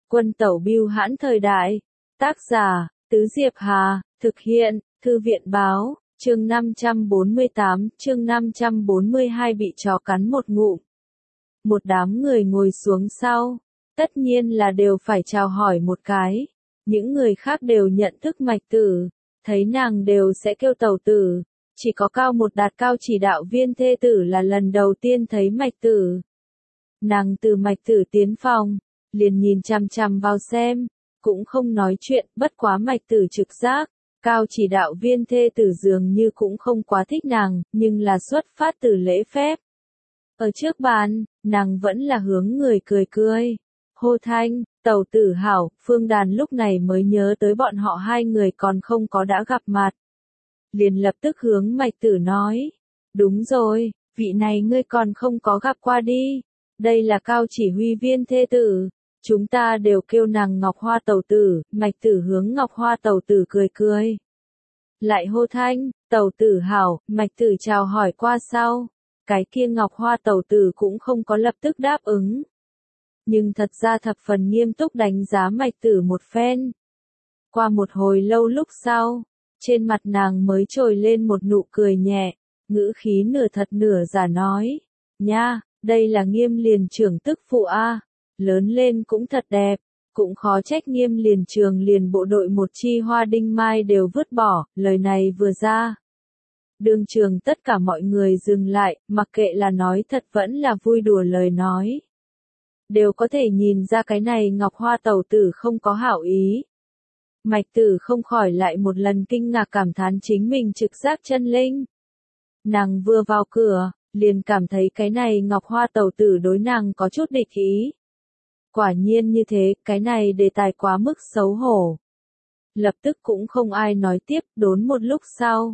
Quân tẩu bưu hãn thời đại. Tác giả, Tứ Diệp Hà, thực hiện, Thư viện báo, chương 548, chương 542 bị chó cắn một ngụm. Một đám người ngồi xuống sau, tất nhiên là đều phải chào hỏi một cái. Những người khác đều nhận thức Mạch Tử, thấy nàng đều sẽ kêu tẩu tử. Chỉ có Cao Một Đạt Cao chỉ đạo viên thê tử là lần đầu tiên thấy Mạch Tử. Nàng từ Mạch Tử tiến phòng, liền nhìn chằm chằm vào xem, cũng không nói chuyện, bất quá Mạch Tử trực giác, Cao chỉ đạo viên thê tử dường như cũng không quá thích nàng, nhưng là xuất phát từ lễ phép. Ở trước bàn, nàng vẫn là hướng người cười cười. Hô thanh, tẩu tử hảo, Phương Đàn lúc này mới nhớ tới bọn họ hai người còn không có đã gặp mặt. Liền lập tức hướng Mạch Tử nói, đúng rồi, vị này ngươi còn không có gặp qua đi, đây là Cao chỉ huy viên thê tử, chúng ta đều kêu nàng Ngọc Hoa tẩu tử. Mạch Tử hướng Ngọc Hoa tẩu tử cười cười. Lại hô thanh, tẩu tử hảo, Mạch Tử chào hỏi qua sau, cái kia Ngọc Hoa tẩu tử cũng không có lập tức đáp ứng. Nhưng thật ra thập phần nghiêm túc đánh giá Mạch Tử một phen. Qua một hồi lâu lúc sau, trên mặt nàng mới trồi lên một nụ cười nhẹ, ngữ khí nửa thật nửa giả nói, nha, đây là Nghiêm liền trưởng tức phụ a, lớn lên cũng thật đẹp, cũng khó trách Nghiêm liền trường liền bộ đội một chi Hoa Đinh Mai đều vứt bỏ. Lời này vừa ra, đương trường tất cả mọi người dừng lại, mặc kệ là nói thật vẫn là vui đùa lời nói. Đều có thể nhìn ra cái này Ngọc Hoa tẩu tử không có hảo ý. Mạch Tử không khỏi lại một lần kinh ngạc cảm thán chính mình trực giác chân linh. Nàng vừa vào cửa, liền cảm thấy cái này Ngọc Hoa tẩu tử đối nàng có chút địch ý. Quả nhiên như thế, cái này đề tài quá mức xấu hổ. Lập tức cũng không ai nói tiếp, đốn một lúc sau.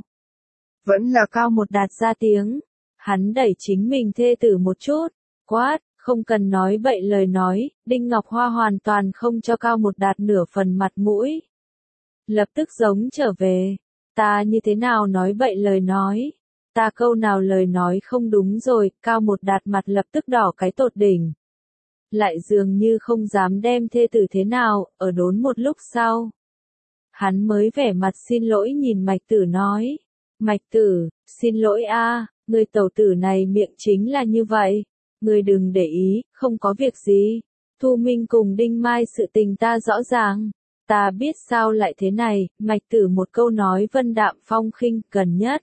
Vẫn là Cao Một Đạt ra tiếng. Hắn đẩy chính mình thê tử một chút, quát, không cần nói bậy lời nói. Đinh Ngọc Hoa hoàn toàn không cho Cao Một Đạt nửa phần mặt mũi. Lập tức giống trở về, ta như thế nào nói bậy lời nói, ta câu nào lời nói không đúng rồi. Cao Một Đạt mặt lập tức đỏ cái tột đỉnh. Lại dường như không dám đem thê tử thế nào, ở đốn một lúc sau. Hắn mới vẻ mặt xin lỗi nhìn Mạch Tử nói, Mạch Tử, xin lỗi a, người tẩu tử này miệng chính là như vậy, người đừng để ý, không có việc gì. Thu Minh cùng Đinh Mai sự tình ta rõ ràng. Ta biết sao lại thế này. Mạch Tử một câu nói vân đạm phong khinh, gần nhất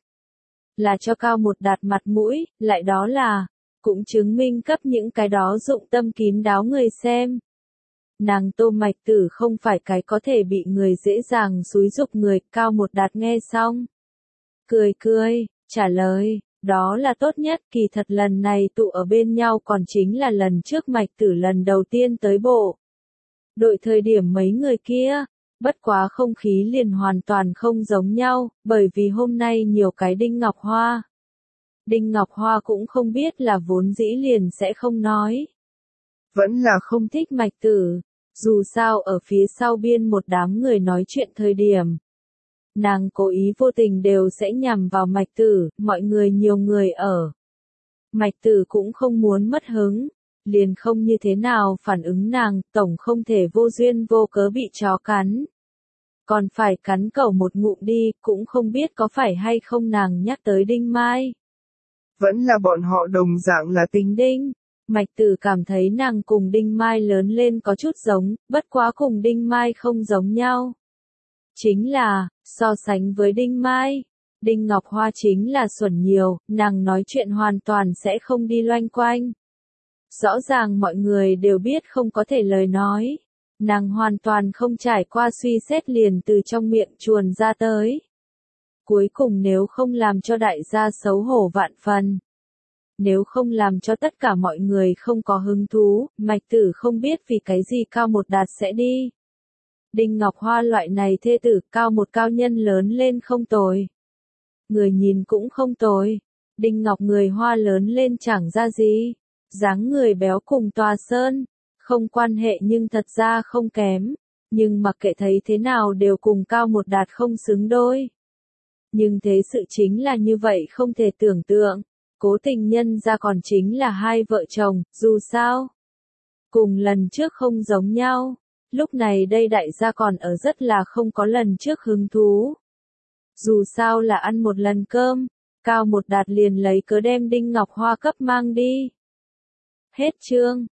là cho Cao Một Đạt mặt mũi, lại đó là cũng chứng minh cấp những cái đó dụng tâm kín đáo người xem. Nàng Tô Mạch Tử không phải cái có thể bị người dễ dàng xúi giục người. Cao Một Đạt nghe xong, cười cười, trả lời, đó là tốt nhất. Kỳ thật lần này tụ ở bên nhau còn chính là lần trước Mạch Tử lần đầu tiên tới bộ đội thời điểm mấy người kia, bất quá không khí liền hoàn toàn không giống nhau, bởi vì hôm nay nhiều cái Đinh Ngọc Hoa. Đinh Ngọc Hoa cũng không biết là vốn dĩ liền sẽ không nói. Vẫn là không thích Mạch Tử, dù sao ở phía sau biên một đám người nói chuyện thời điểm. Nàng cố ý vô tình đều sẽ nhằm vào Mạch Tử, mọi người nhiều người ở. Mạch Tử cũng không muốn mất hứng. Liền không như thế nào phản ứng nàng, tổng không thể vô duyên vô cớ bị chó cắn. Còn phải cắn cẩu một ngụm đi, cũng không biết có phải hay không nàng nhắc tới Đinh Mai. Vẫn là bọn họ đồng dạng là tính Đinh. Mạch Tử cảm thấy nàng cùng Đinh Mai lớn lên có chút giống, bất quá cùng Đinh Mai không giống nhau. Chính là, so sánh với Đinh Mai, Đinh Ngọc Hoa chính là xuẩn nhiều, nàng nói chuyện hoàn toàn sẽ không đi loanh quanh. Rõ ràng mọi người đều biết không có thể lời nói. Nàng hoàn toàn không trải qua suy xét liền từ trong miệng chuồn ra tới. Cuối cùng nếu không làm cho đại gia xấu hổ vạn phần. Nếu không làm cho tất cả mọi người không có hứng thú, Mạch Tử không biết vì cái gì Cao Một Đạt sẽ đi. Đinh Ngọc Hoa loại này thê tử cao một cao nhân lớn lên không tồi. Người nhìn cũng không tồi. Đinh Ngọc người Hoa lớn lên chẳng ra gì. Dáng người béo cùng Tòa Sơn, không quan hệ nhưng thật ra không kém, nhưng mặc kệ thấy thế nào đều cùng Cao Một Đạt không xứng đôi. Nhưng thế sự chính là như vậy không thể tưởng tượng, cố tình nhân ra còn chính là hai vợ chồng, dù sao. Cùng lần trước không giống nhau, Lúc này đây đại gia còn ở rất là không có lần trước hứng thú. Dù sao là ăn một lần cơm, Cao Một Đạt liền lấy cớ đem Đinh Ngọc Hoa cấp mang đi. Hết chương.